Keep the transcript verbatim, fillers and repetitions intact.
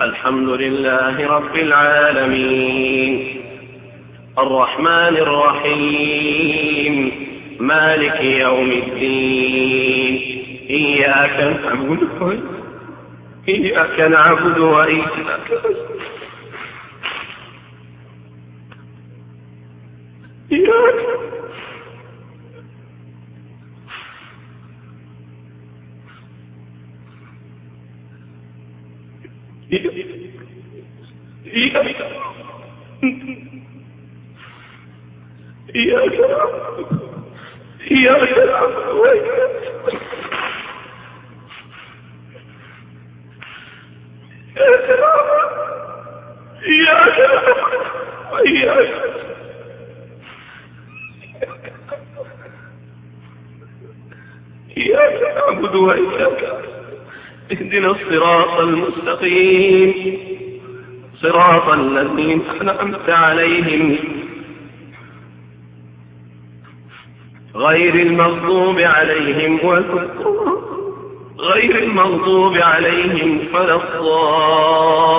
الحمد لله رب العالمين الرحمن الرحيم مالك يوم الدين إياك نعبد إياك نعبد وإياك إياك إياك إياك إياك نعبد وإياك إياك وإياك إياك نعبد وإياك اهدنا الصراط المستقيم صراط الذين أنعمت عليهم غير المغضوب عليهم ولا غير المغضوب عليهم ولا الضالين